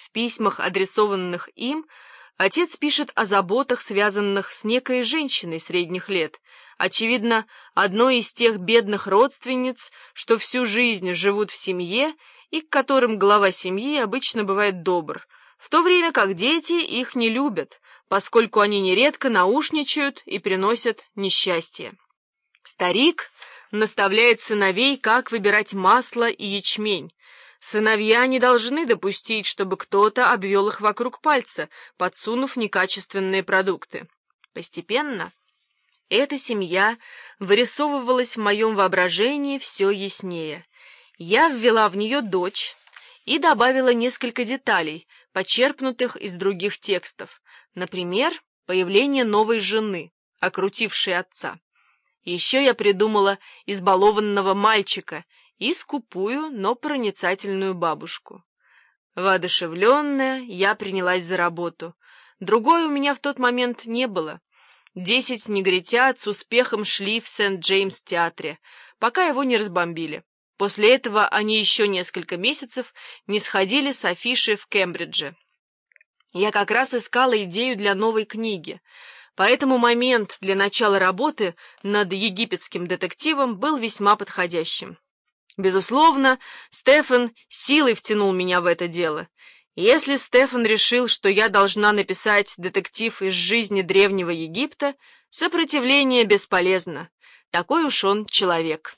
В письмах, адресованных им, отец пишет о заботах, связанных с некой женщиной средних лет, очевидно, одной из тех бедных родственниц, что всю жизнь живут в семье и к которым глава семьи обычно бывает добр, в то время как дети их не любят, поскольку они нередко наушничают и приносят несчастье. Старик наставляет сыновей, как выбирать масло и ячмень. Сыновья не должны допустить, чтобы кто-то обвел их вокруг пальца, подсунув некачественные продукты. Постепенно эта семья вырисовывалась в моем воображении все яснее. Я ввела в нее дочь и добавила несколько деталей, почерпнутых из других текстов. Например, появление новой жены, окрутившей отца. Еще я придумала избалованного мальчика и скупую, но проницательную бабушку. Воодушевленная, я принялась за работу. Другой у меня в тот момент не было. 10 негритят с успехом шли в Сент-Джеймс-театре, пока его не разбомбили. После этого они еще несколько месяцев не сходили с афиши в Кембридже. Я как раз искала идею для новой книги, поэтому момент для начала работы над египетским детективом был весьма подходящим. Безусловно, Стефан силой втянул меня в это дело. Если Стефан решил, что я должна написать детектив из жизни Древнего Египта, сопротивление бесполезно. Такой уж он человек.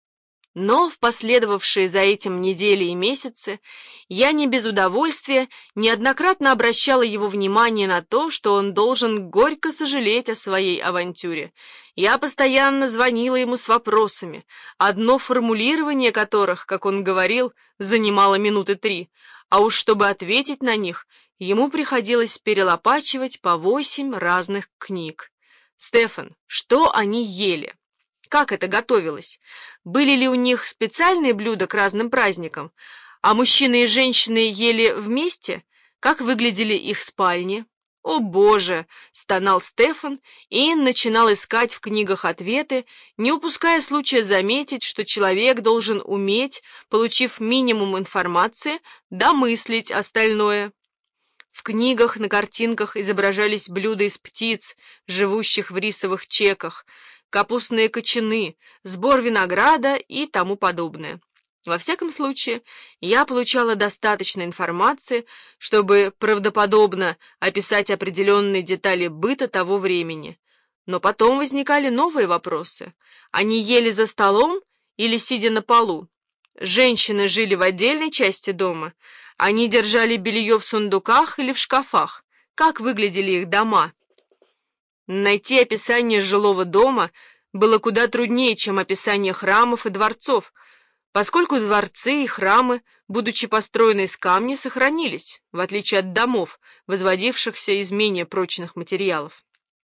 Но в последовавшие за этим недели и месяцы я не без удовольствия неоднократно обращала его внимание на то, что он должен горько сожалеть о своей авантюре. Я постоянно звонила ему с вопросами, одно формулирование которых, как он говорил, занимало минуты 3, а уж чтобы ответить на них, ему приходилось перелопачивать по 8 разных книг. «Стефан, что они ели? Как это готовилось? Были ли у них специальные блюда к разным праздникам? А мужчины и женщины ели вместе? Как выглядели их спальни?» «О, Боже!» — стонал Стефан и начинал искать в книгах ответы, не упуская случая заметить, что человек должен уметь, получив минимум информации, домыслить остальное. В книгах на картинках изображались блюда из птиц, живущих в рисовых чеках, капустные кочаны, сбор винограда и тому подобное. Во всяком случае, я получала достаточно информации, чтобы правдоподобно описать определенные детали быта того времени. Но потом возникали новые вопросы. Они ели за столом или сидя на полу? Женщины жили в отдельной части дома? Они держали белье в сундуках или в шкафах? Как выглядели их дома? Найти описание жилого дома было куда труднее, чем описание храмов и дворцов, поскольку дворцы и храмы, будучи построены из камня, сохранились, в отличие от домов, возводившихся из менее прочных материалов.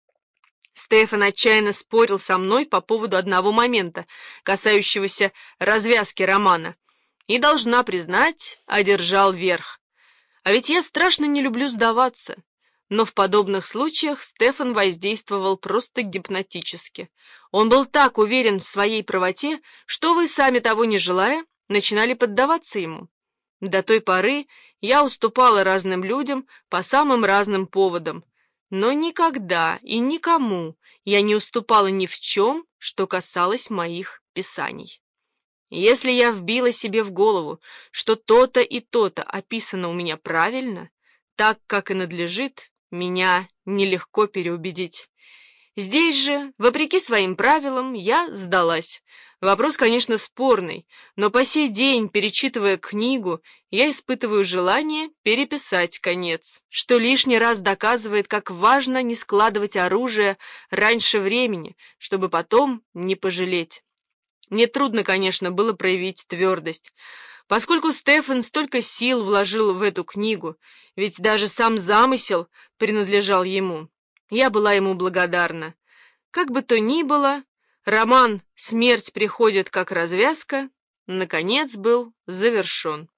Стефан отчаянно спорил со мной по поводу одного момента, касающегося развязки романа, и, должна признать, одержал верх. А ведь я страшно не люблю сдаваться. Но в подобных случаях Стефан воздействовал просто гипнотически. Он был так уверен в своей правоте, что вы, сами того не желая, начинали поддаваться ему. До той поры я уступала разным людям по самым разным поводам, но никогда и никому я не уступала ни в чем, что касалось моих писаний. Если я вбила себе в голову, что то-то и то-то описано у меня правильно, так, как и надлежит, меня нелегко переубедить. Здесь же, вопреки своим правилам, я сдалась. Вопрос, конечно, спорный, но по сей день, перечитывая книгу, я испытываю желание переписать конец, что лишний раз доказывает, как важно не складывать оружие раньше времени, чтобы потом не пожалеть. Мне трудно, конечно, было проявить твердость, поскольку Стефан столько сил вложил в эту книгу, ведь даже сам замысел принадлежал ему. Я была ему благодарна. Как бы то ни было, роман «Смерть приходит как развязка» наконец был завершен.